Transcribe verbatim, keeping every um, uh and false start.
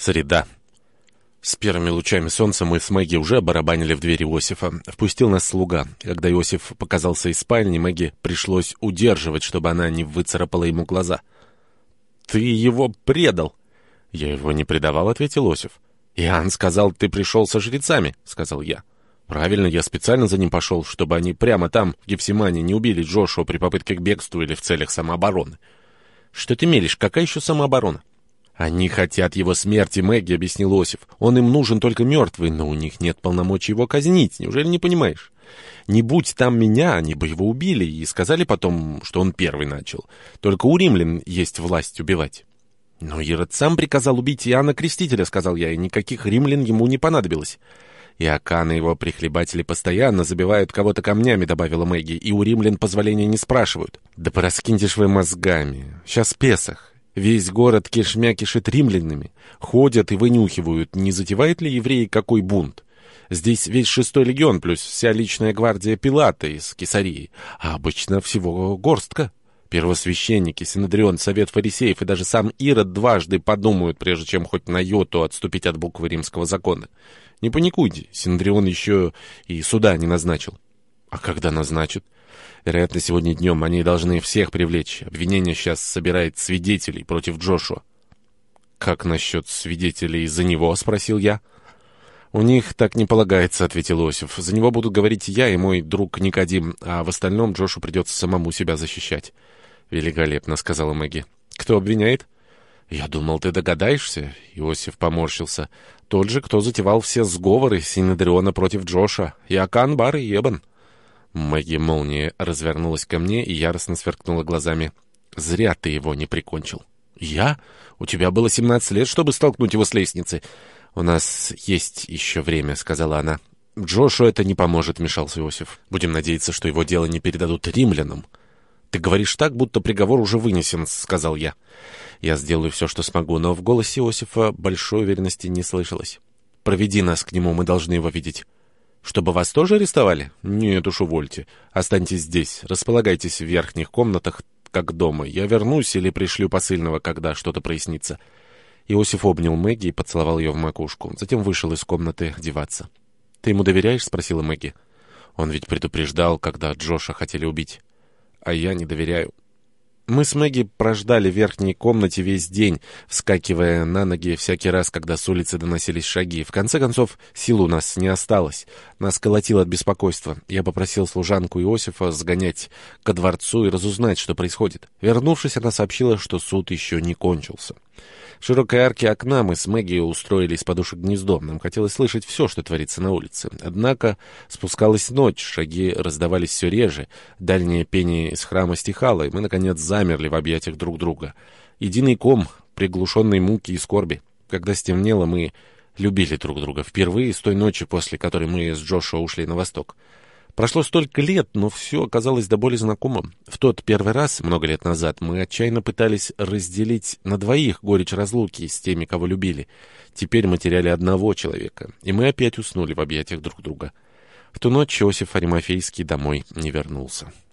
Среда. С первыми лучами солнца мы с Мэгги уже барабанили в дверь Иосифа. Впустил нас слуга. Когда Иосиф показался из спальни, Мэгги пришлось удерживать, чтобы она не выцарапала ему глаза. «Ты его предал!» «Я его не предавал», — ответил Иосиф. «Иоанн сказал, ты пришел со жрецами», — сказал я. «Правильно, я специально за ним пошел, чтобы они прямо там, в Гефсимане, не убили Джошуа при попытке к бегству или в целях самообороны». «Что ты мелешь? Какая еще самооборона?» «Они хотят его смерти, Мэгги», — объяснил Иосиф. «Он им нужен только мертвый, но у них нет полномочий его казнить. Неужели не понимаешь? Не будь там меня, они бы его убили и сказали потом, что он первый начал. Только у римлян есть власть убивать». «Но Ирод сам приказал убить Иоанна Крестителя», — сказал я, — «и никаких римлян ему не понадобилось». «Иакан и его прихлебатели постоянно забивают кого-то камнями», — добавила Мэгги, — «и у римлян позволения не спрашивают». «Да пораскиньте ж вы мозгами. Сейчас Песах. Весь город кишмя кишит римлянами. Ходят и вынюхивают, не затевают ли евреи какой бунт. Здесь весь шестой легион, плюс вся личная гвардия Пилата из Кесарии, а обычно всего горстка. Первосвященники, Синедрион, Совет фарисеев и даже сам Ирод дважды подумают, прежде чем хоть на йоту отступить от буквы римского закона. Не паникуйте, Синедрион еще и суда не назначил». «А когда назначат?» «Вероятно, сегодня днем. Они должны всех привлечь. Обвинение сейчас собирает свидетелей против Джошуа». «Как насчет свидетелей за него?» — спросил я. «У них так не полагается», — ответил Иосиф. «За него будут говорить я и мой друг Никодим, а в остальном Джошу придется самому себя защищать». «Великолепно», — сказала Мэгги. «Кто обвиняет?» «Я думал, ты догадаешься», — Иосиф поморщился. «Тот же, кто затевал все сговоры Синедриона против Джоша, Иакан, Бар и Ебан». Мэгги молнией развернулась ко мне и яростно сверкнула глазами. «Зря ты его не прикончил». «Я? У тебя было семнадцать лет, чтобы столкнуть его с лестницы». «У нас есть еще время», — сказала она. «Джошу это не поможет», — вмешался Иосиф. «Будем надеяться, что его дело не передадут римлянам». «Ты говоришь так, будто приговор уже вынесен», — сказал я. «Я сделаю все, что смогу», но в голосе Иосифа большой уверенности не слышалось. «Проведи нас к нему, мы должны его видеть». «Чтобы вас тоже арестовали?» «Нет уж, увольте. Останьтесь здесь, располагайтесь в верхних комнатах, как дома. Я вернусь или пришлю посыльного, когда что-то прояснится». Иосиф обнял Мэгги и поцеловал ее в макушку. Затем вышел из комнаты одеваться. «Ты ему доверяешь?» — спросила Мэгги. «Он ведь предупреждал, когда Джоша хотели убить». «А я не доверяю». Мы с Мэгги прождали в верхней комнате весь день, вскакивая на ноги всякий раз, когда с улицы доносились шаги. В конце концов, сил у нас не осталось. Нас колотило от беспокойства. Я попросил служанку Иосифа сгонять ко дворцу и разузнать, что происходит. Вернувшись, она сообщила, что суд еще не кончился. В широкой арке окна мы с Мэгги устроили из подушек гнездо. Нам хотелось слышать все, что творится на улице. Однако спускалась ночь, шаги раздавались все реже, дальнее пение из храма стихало, и мы, наконец, замерли в объятиях друг друга. Единый ком приглушенной муки и скорби. Когда стемнело, мы любили друг друга впервые с той ночи, после которой мы с Джошуа ушли на восток. Прошло столько лет, но все оказалось до боли знакомым. В тот первый раз, много лет назад, мы отчаянно пытались разделить на двоих горечь разлуки с теми, кого любили. Теперь мы теряли одного человека, и мы опять уснули в объятиях друг друга. В ту ночь Иосиф Аримафейский домой не вернулся.